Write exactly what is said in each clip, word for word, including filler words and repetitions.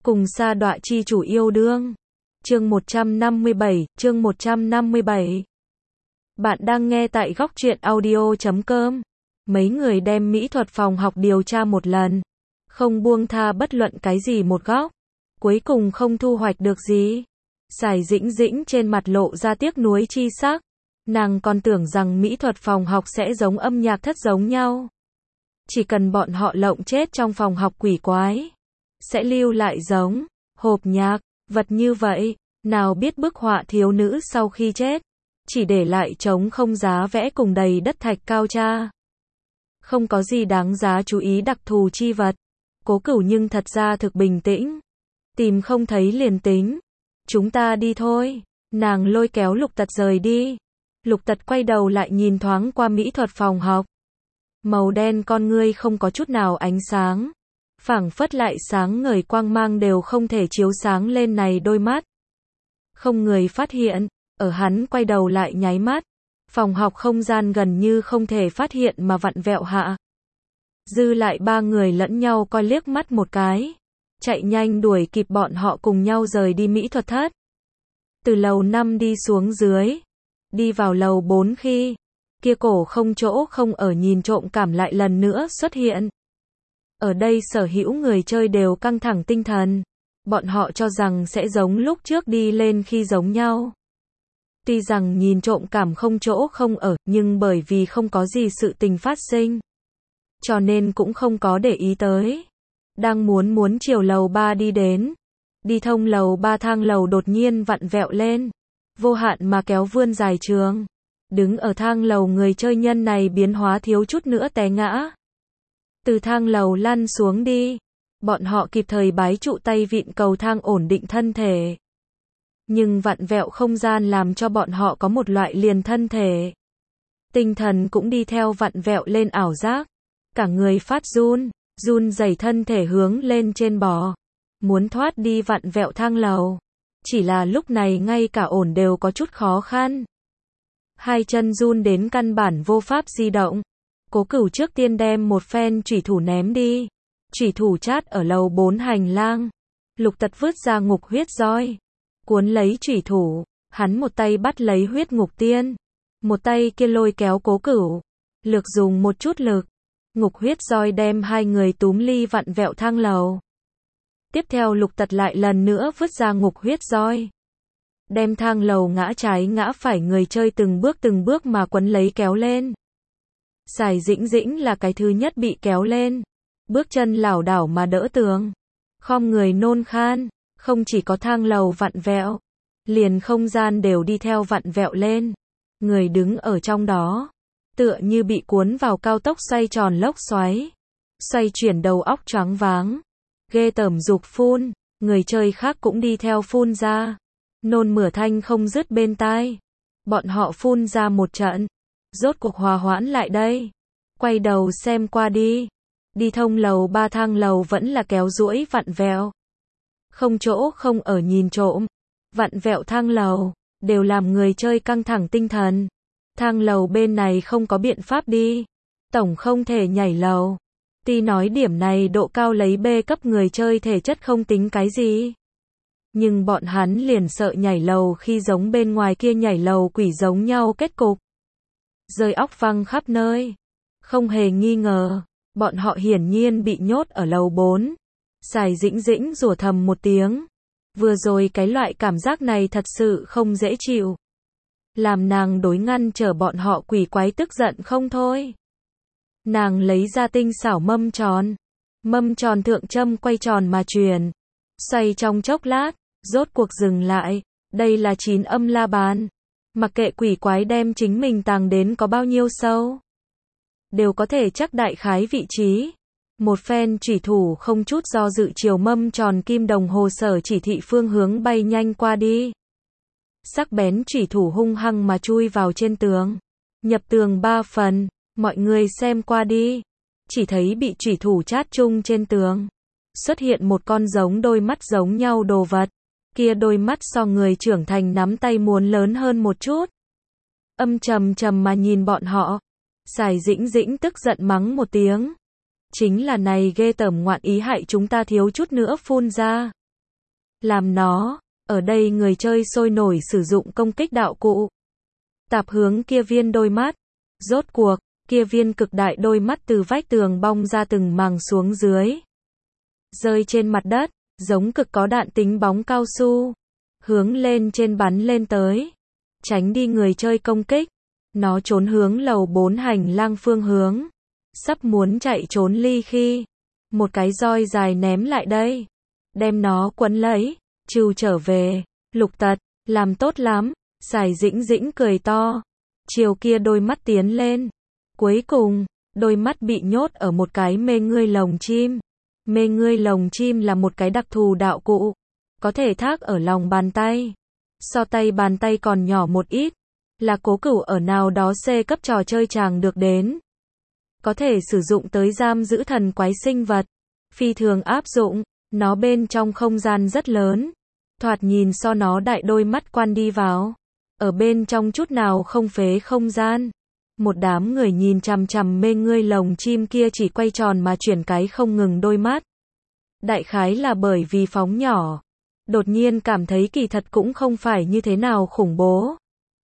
Cùng sa đọa chi chủ yêu đương. Chương một trăm năm mươi bảy, chương một trăm năm mươi bảy. Bạn đang nghe tại góc truyện audio chấm com. Mấy người đem mỹ thuật phòng học điều tra một lần, không buông tha bất luận cái gì một góc. Cuối cùng không thu hoạch được gì. Sài Dĩnh Dĩnh trên mặt lộ ra tiếc nuối chi sắc. Nàng còn tưởng rằng mỹ thuật phòng học sẽ giống âm nhạc thất giống nhau. Chỉ cần bọn họ lộng chết trong phòng học quỷ quái, sẽ lưu lại giống hộp nhạc, vật như vậy. Nào biết bức họa thiếu nữ sau khi chết, chỉ để lại trống không giá vẽ cùng đầy đất thạch cao tra. Không có gì đáng giá chú ý đặc thù chi vật. Cố Cửu nhưng thật ra thực bình tĩnh. Tìm không thấy liền tính. Chúng ta đi thôi. Nàng lôi kéo Lục Tật rời đi. Lục Tật quay đầu lại nhìn thoáng qua mỹ thuật phòng học. Màu đen con ngươi không có chút nào ánh sáng. Phảng phất lại sáng ngời quang mang đều không thể chiếu sáng lên này đôi mắt. Không người phát hiện, ở hắn quay đầu lại nháy mắt. Phòng học không gian gần như không thể phát hiện mà vặn vẹo hạ. Dư lại ba người lẫn nhau coi liếc mắt một cái. Chạy nhanh đuổi kịp bọn họ cùng nhau rời đi mỹ thuật thất. Từ lầu năm đi xuống dưới. Đi vào lầu bốn khi, kia cổ không chỗ không ở nhìn trộm cảm lại lần nữa xuất hiện. Ở đây sở hữu người chơi đều căng thẳng tinh thần. Bọn họ cho rằng sẽ giống lúc trước đi lên khi giống nhau. Tuy rằng nhìn trộm cảm không chỗ không ở, nhưng bởi vì không có gì sự tình phát sinh, cho nên cũng không có để ý tới. Đang muốn muốn chiều lầu ba đi đến. Đi thông lầu ba thang lầu đột nhiên vặn vẹo lên. Vô hạn mà kéo vươn dài trường. Đứng ở thang lầu người chơi nhân này biến hóa thiếu chút nữa té ngã. Từ thang lầu lăn xuống đi. Bọn họ kịp thời bái trụ tay vịn cầu thang ổn định thân thể. Nhưng vặn vẹo không gian làm cho bọn họ có một loại liền thân thể. Tinh thần cũng đi theo vặn vẹo lên ảo giác. Cả người phát run, run rẩy thân thể hướng lên trên bò. Muốn thoát đi vặn vẹo thang lầu. Chỉ là lúc này ngay cả ổn đều có chút khó khăn. Hai chân run đến căn bản vô pháp di động. Cố Cửu trước tiên đem một phen chủy thủ ném đi. Chủy thủ chát ở lầu bốn hành lang. Lục Tật vứt ra ngục huyết roi. Cuốn lấy chủy thủ, hắn một tay bắt lấy huyết ngục tiên. Một tay kia lôi kéo Cố Cửu. Lược dùng một chút lực. Ngục huyết roi đem hai người túm ly vặn vẹo thang lầu. Tiếp theo Lục Tật lại lần nữa vứt ra ngục huyết roi. Đem thang lầu ngã trái ngã phải người chơi từng bước từng bước mà quấn lấy kéo lên. Sài Dĩnh Dĩnh là cái thứ nhất bị kéo lên. Bước chân lảo đảo mà đỡ tường. Khom người nôn khan. Không chỉ có thang lầu vặn vẹo. Liền không gian đều đi theo vặn vẹo lên. Người đứng ở trong đó. Tựa như bị cuốn vào cao tốc xoay tròn lốc xoáy. Xoay chuyển đầu óc choáng váng. Ghê tởm dục phun. Người chơi khác cũng đi theo phun ra. Nôn mửa thanh không dứt bên tai. Bọn họ phun ra một trận. Rốt cuộc hòa hoãn lại đây. Quay đầu xem qua đi. Đi thông lầu ba thang lầu vẫn là kéo duỗi vặn vẹo. Không chỗ không ở nhìn trộm. Vặn vẹo thang lầu. Đều làm người chơi căng thẳng tinh thần. Thang lầu bên này không có biện pháp đi. Tổng không thể nhảy lầu. Tuy nói điểm này độ cao lấy B cấp người chơi thể chất không tính cái gì. Nhưng bọn hắn liền sợ nhảy lầu khi giống bên ngoài kia nhảy lầu quỷ giống nhau kết cục. Rơi óc văng khắp nơi. Không hề nghi ngờ, bọn họ hiển nhiên bị nhốt ở lầu bốn. Sài Dĩnh Dĩnh rủa thầm một tiếng. Vừa rồi cái loại cảm giác này thật sự không dễ chịu. Làm nàng đối ngăn trở bọn họ quỷ quái tức giận không thôi. Nàng lấy ra tinh xảo mâm tròn. Mâm tròn thượng châm quay tròn mà truyền. Xoay trong chốc lát, rốt cuộc dừng lại. Đây là chín âm la bàn. Mặc kệ quỷ quái đem chính mình tàng đến có bao nhiêu sâu, đều có thể chắc đại khái vị trí. Một phen chủy thủ không chút do dự chiều mâm tròn kim đồng hồ sở chỉ thị phương hướng bay nhanh qua đi. Sắc bén chủy thủ hung hăng mà chui vào trên tường. Nhập tường ba phần. Mọi người xem qua đi. Chỉ thấy bị chủy thủ chát chung trên tường. Xuất hiện một con giống đôi mắt giống nhau đồ vật. Kia đôi mắt so người trưởng thành nắm tay muốn lớn hơn một chút. Âm trầm trầm mà nhìn bọn họ. Sài Dĩnh Dĩnh tức giận mắng một tiếng. Chính là này ghê tởm ngoạn ý hại chúng ta thiếu chút nữa phun ra. làm nó, ở đây người chơi sôi nổi sử dụng công kích đạo cụ. Tạp hướng kia viên đôi mắt. Rốt cuộc, kia viên cực đại đôi mắt từ vách tường bong ra từng màng xuống dưới. Rơi trên mặt đất, giống cực có đạn tính bóng cao su. Hướng lên trên bắn lên tới. Tránh đi người chơi công kích. Nó trốn hướng lầu bốn hành lang phương hướng. Sắp muốn chạy trốn ly khi. Một cái roi dài ném lại đây. Đem nó quấn lấy. Trừ trở về. Lục Tật, làm tốt lắm. Sài Dĩnh Dĩnh cười to. Chiều kia đôi mắt tiến lên. Cuối cùng, đôi mắt bị nhốt ở một cái mê ngươi lồng chim. Mê ngươi lồng chim là một cái đặc thù đạo cụ. Có thể thác ở lòng bàn tay. So tay bàn tay còn nhỏ một ít. Là Cố Cửu ở nào đó C cấp trò chơi chàng được đến. Có thể sử dụng tới giam giữ thần quái sinh vật. Phi thường áp dụng, nó bên trong không gian rất lớn. Thoạt nhìn so nó đại đôi mắt quan đi vào. Ở bên trong chút nào không phế không gian. Một đám người nhìn chằm chằm mê ngươi lồng chim kia chỉ quay tròn mà chuyển cái không ngừng đôi mắt. Đại khái là bởi vì phóng nhỏ. Đột nhiên cảm thấy kỳ thật cũng không phải như thế nào khủng bố.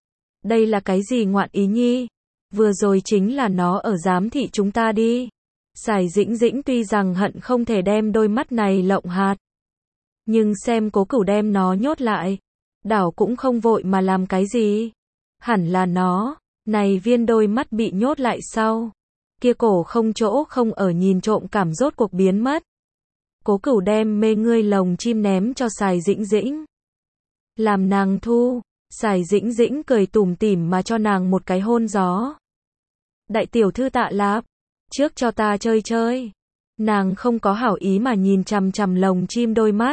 Đây là cái gì ngoạn ý nhi? Vừa rồi chính là nó ở giám thị chúng ta đi. Sài Dĩnh Dĩnh tuy rằng hận không thể đem đôi mắt này lộng hạt. Nhưng xem Cố Cửu đem nó nhốt lại. Đảo cũng không vội mà làm cái gì. Hẳn là nó. Này viên đôi mắt bị nhốt lại sau. Kia cổ không chỗ không ở nhìn trộm cảm rốt cuộc biến mất. Cố Cửu đem mê ngươi lồng chim ném cho Sài Dĩnh Dĩnh. Làm nàng thu. Sài Dĩnh Dĩnh cười tủm tỉm mà cho nàng một cái hôn gió. Đại tiểu thư Tạ Lạp. Trước cho ta chơi chơi. Nàng không có hảo ý mà nhìn chằm chằm lồng chim đôi mắt.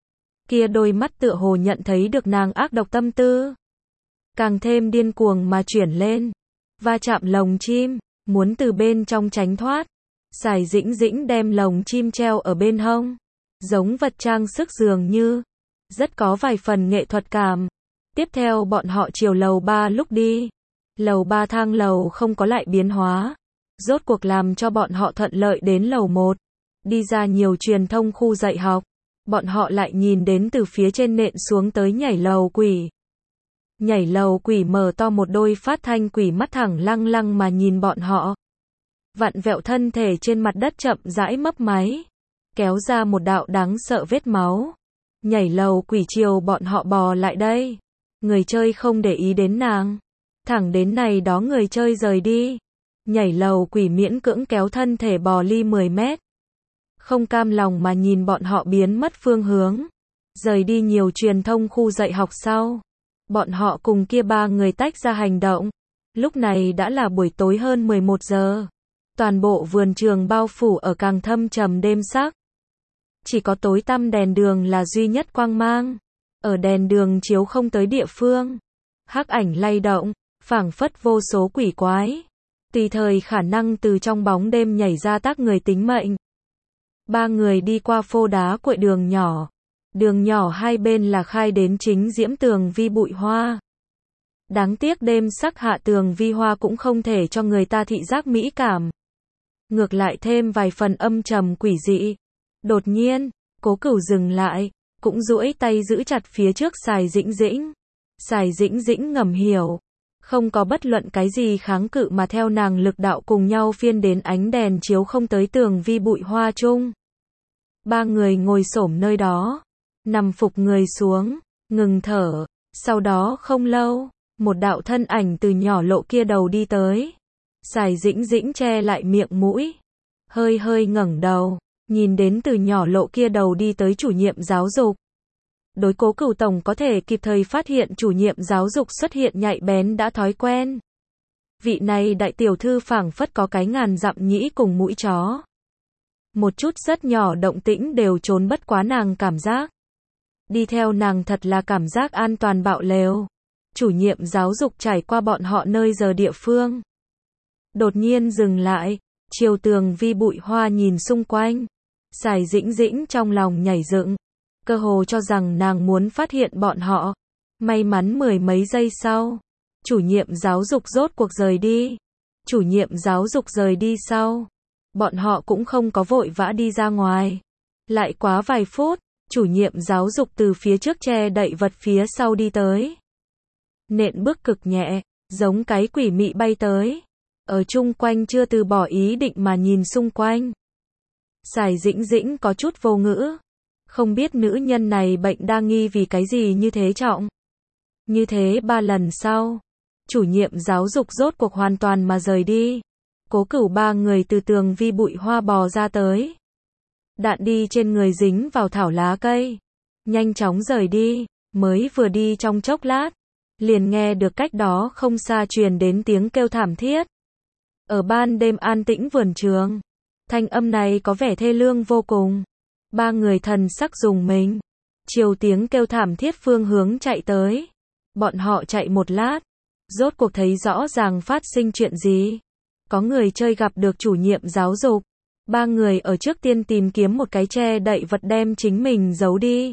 Kia đôi mắt tựa hồ nhận thấy được nàng ác độc tâm tư. Càng thêm điên cuồng mà chuyển lên. Va chạm lồng chim. Muốn từ bên trong tránh thoát. Sài Dĩnh Dĩnh đem lồng chim treo ở bên hông. Giống vật trang sức dường như. Rất có vài phần nghệ thuật cảm. Tiếp theo bọn họ chiều lầu ba lúc đi. Lầu ba thang lầu không có lại biến hóa. Rốt cuộc làm cho bọn họ thuận lợi đến lầu một. Đi ra nhiều truyền thông khu dạy học. Bọn họ lại nhìn đến từ phía trên nện xuống tới nhảy lầu quỷ. Nhảy lầu quỷ mở to một đôi phát thanh quỷ mắt thẳng lăng lăng mà nhìn bọn họ. Vặn vẹo thân thể trên mặt đất chậm rãi mấp máy. Kéo ra một đạo đáng sợ vết máu. Nhảy lầu quỷ chiều bọn họ bò lại đây. Người chơi không để ý đến nàng. Thẳng đến này đó người chơi rời đi. Nhảy lầu quỷ miễn cưỡng kéo thân thể bò ly mười mét. Không cam lòng mà nhìn bọn họ biến mất phương hướng. Rời đi nhiều truyền thông khu dạy học sau. Bọn họ cùng kia ba người tách ra hành động. Lúc này đã là buổi tối hơn mười một giờ. Toàn bộ vườn trường bao phủ ở càng thâm trầm đêm sắc. Chỉ có tối tăm đèn đường là duy nhất quang mang. Ở đèn đường chiếu không tới địa phương. Hắc ảnh lay động, phảng phất vô số quỷ quái. Tùy thời khả năng từ trong bóng đêm nhảy ra tác người tính mệnh. Ba người đi qua phô đá quậy đường nhỏ. Đường nhỏ hai bên là khai đến chính diễm tường vi bụi hoa. Đáng tiếc đêm sắc hạ tường vi hoa cũng không thể cho người ta thị giác mỹ cảm. Ngược lại thêm vài phần âm trầm quỷ dị. Đột nhiên, Cố Cửu dừng lại, cũng duỗi tay giữ chặt phía trước Sài Dĩnh Dĩnh. Sài Dĩnh Dĩnh ngầm hiểu. Không có bất luận cái gì kháng cự mà theo nàng lực đạo cùng nhau phiên đến ánh đèn chiếu không tới tường vi bụi hoa chung. Ba người ngồi xổm nơi đó. Nằm phục người xuống, ngừng thở. Sau đó không lâu, một đạo thân ảnh từ nhỏ lộ kia đầu đi tới. Sài Dĩnh Dĩnh che lại miệng mũi. Hơi hơi ngẩng đầu. Nhìn đến từ nhỏ lộ kia đầu đi tới chủ nhiệm giáo dục. Đối Cố Cửu tổng có thể kịp thời phát hiện chủ nhiệm giáo dục xuất hiện nhạy bén đã thói quen. Vị này đại tiểu thư phảng phất có cái ngàn dặm nhĩ cùng mũi chó. Một chút rất nhỏ động tĩnh đều trốn bất quá nàng cảm giác. Đi theo nàng thật là cảm giác an toàn bạo lều. Chủ nhiệm giáo dục trải qua bọn họ nơi giờ địa phương. Đột nhiên dừng lại, chiều tường vi bụi hoa nhìn xung quanh. Sài Dĩnh Dĩnh trong lòng nhảy dựng. Cơ hồ cho rằng nàng muốn phát hiện bọn họ. May mắn mười mấy giây sau. Chủ nhiệm giáo dục rốt cuộc rời đi. Chủ nhiệm giáo dục rời đi sau. Bọn họ cũng không có vội vã đi ra ngoài. Lại quá vài phút. Chủ nhiệm giáo dục từ phía trước che đậy vật phía sau đi tới. Nện bước cực nhẹ, giống cái quỷ mị bay tới. Ở chung quanh chưa từ bỏ ý định mà nhìn xung quanh. Sài Dĩnh Dĩnh có chút vô ngữ. Không biết nữ nhân này bệnh đa nghi vì cái gì như thế trọng. Như thế ba lần sau, chủ nhiệm giáo dục rốt cuộc hoàn toàn mà rời đi. Cố Cửu ba người từ tường vi bụi hoa bò ra tới. Đạn đi trên người dính vào thảo lá cây. Nhanh chóng rời đi, mới vừa đi trong chốc lát. Liền nghe được cách đó không xa truyền đến tiếng kêu thảm thiết. Ở ban đêm an tĩnh vườn trường. Thanh âm này có vẻ thê lương vô cùng. Ba người thần sắc rùng mình. Chiều tiếng kêu thảm thiết phương hướng chạy tới. Bọn họ chạy một lát. Rốt cuộc thấy rõ ràng phát sinh chuyện gì. Có người chơi gặp được chủ nhiệm giáo dục. Ba người ở trước tiên tìm kiếm một cái che đậy vật đem chính mình giấu đi.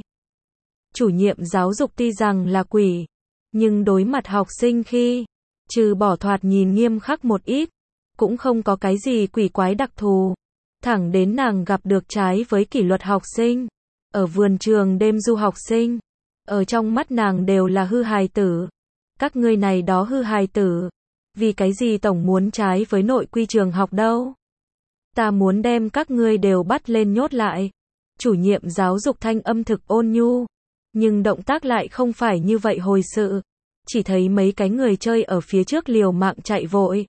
Chủ nhiệm giáo dục tuy rằng là quỷ, nhưng đối mặt học sinh khi, trừ bỏ thoạt nhìn nghiêm khắc một ít, cũng không có cái gì quỷ quái đặc thù. Thẳng đến nàng gặp được trái với kỷ luật học sinh, ở vườn trường đêm du học sinh, ở trong mắt nàng đều là hư hài tử. Các ngươi này đó hư hài tử, vì cái gì tổng muốn trái với nội quy trường học đâu? Ta muốn đem các ngươi đều bắt lên nhốt lại. Chủ nhiệm giáo dục thanh âm thực ôn nhu, nhưng động tác lại không phải như vậy hồi sự. Chỉ thấy mấy cái người chơi ở phía trước liều mạng chạy vội.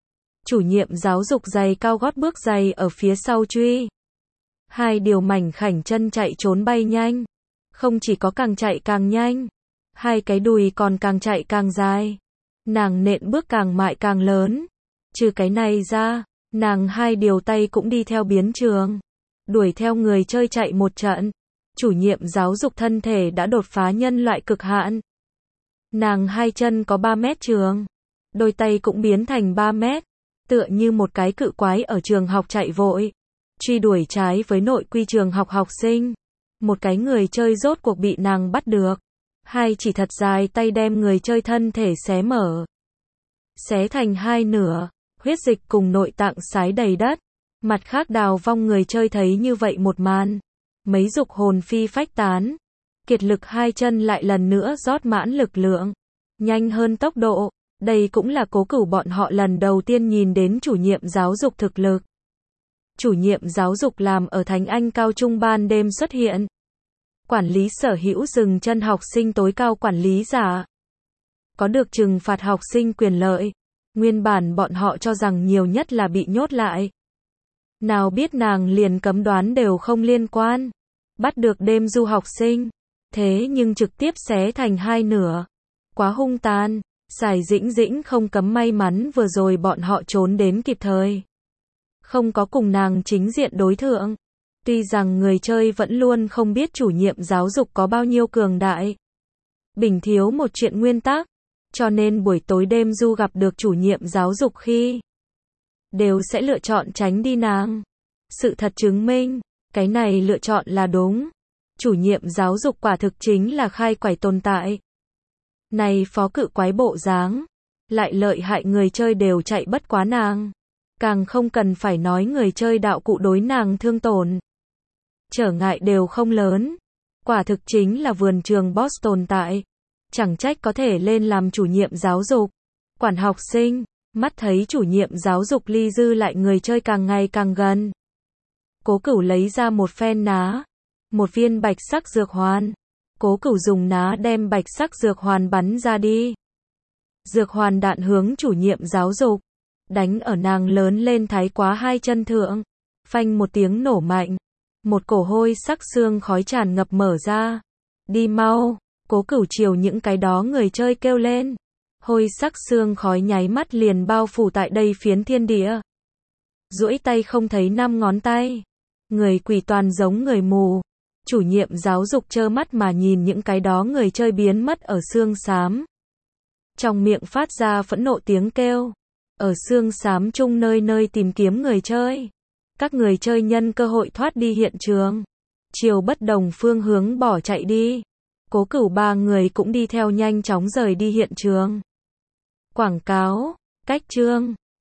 Chủ nhiệm giáo dục giày cao gót bước giày ở phía sau truy. Hai điều mảnh khảnh chân chạy trốn bay nhanh. Không chỉ có càng chạy càng nhanh, hai cái đùi còn càng chạy càng dài. Nàng nện bước càng mại càng lớn. Trừ cái này ra, nàng hai điều tay cũng đi theo biến trường. Đuổi theo người chơi chạy một trận. Chủ nhiệm giáo dục thân thể đã đột phá nhân loại cực hạn. Nàng hai chân có ba mét trường. Đôi tay cũng biến thành ba mét. Tựa như một cái cự quái ở trường học chạy vội. Truy đuổi trái với nội quy trường học học sinh. Một cái người chơi rốt cuộc bị nàng bắt được. Hai chỉ thật dài tay đem người chơi thân thể xé mở. Xé thành hai nửa. Huyết dịch cùng nội tạng sái đầy đất. Mặt khác đào vong người chơi thấy như vậy một màn. Mấy dục hồn phi phách tán. Kiệt lực hai chân lại lần nữa rót mãn lực lượng. Nhanh hơn tốc độ. Đây cũng là Cố Cửu bọn họ lần đầu tiên nhìn đến chủ nhiệm giáo dục thực lực. Chủ nhiệm giáo dục làm ở Thánh Anh Cao Trung ban đêm xuất hiện. Quản lý sở hữu dừng chân học sinh tối cao quản lý giả. Có được trừng phạt học sinh quyền lợi. Nguyên bản bọn họ cho rằng nhiều nhất là bị nhốt lại. Nào biết nàng liền cấm đoán đều không liên quan. Bắt được đêm du học sinh. Thế nhưng trực tiếp xé thành hai nửa. Quá hung tàn. Sài Dĩnh Dĩnh không cấm may mắn vừa rồi bọn họ trốn đến kịp thời. Không có cùng nàng chính diện đối thượng. Tuy rằng người chơi vẫn luôn không biết chủ nhiệm giáo dục có bao nhiêu cường đại. Bình thiếu một chuyện nguyên tắc. Cho nên buổi tối đêm du gặp được chủ nhiệm giáo dục khi đều sẽ lựa chọn tránh đi nàng. Sự thật chứng minh, cái này lựa chọn là đúng. Chủ nhiệm giáo dục quả thực chính là khai quải tồn tại. Này phó cự quái bộ dáng, lại lợi hại người chơi đều chạy bất quá nàng. Càng không cần phải nói người chơi đạo cụ đối nàng thương tổn. Trở ngại đều không lớn. Quả thực chính là vườn trường boss tồn tại. Chẳng trách có thể lên làm chủ nhiệm giáo dục. Quản học sinh, mắt thấy chủ nhiệm giáo dục ly dư lại người chơi càng ngày càng gần. Cố Cửu lấy ra một phen ná. Một viên bạch sắc dược hoàn. Cố Cửu dùng ná đem bạch sắc dược hoàn bắn ra đi. Dược hoàn đạn hướng chủ nhiệm giáo dục. Đánh ở nàng lớn lên thái quá hai chân thượng. Phanh một tiếng nổ mạnh. Một cổ hôi sắc xương khói tràn ngập mở ra. Đi mau. Cố Cửu chiều những cái đó người chơi kêu lên. Hôi sắc xương khói nháy mắt liền bao phủ tại đây phiến thiên địa. Duỗi tay không thấy năm ngón tay. Người quỷ toàn giống người mù. Chủ nhiệm giáo dục trơ mắt mà nhìn những cái đó người chơi biến mất ở xương xám. Trong miệng phát ra phẫn nộ tiếng kêu. Ở xương xám chung nơi nơi tìm kiếm người chơi. Các người chơi nhân cơ hội thoát đi hiện trường. Chiều bất đồng phương hướng bỏ chạy đi. Cố Cửu ba người cũng đi theo nhanh chóng rời đi hiện trường. Quảng cáo, cách chương.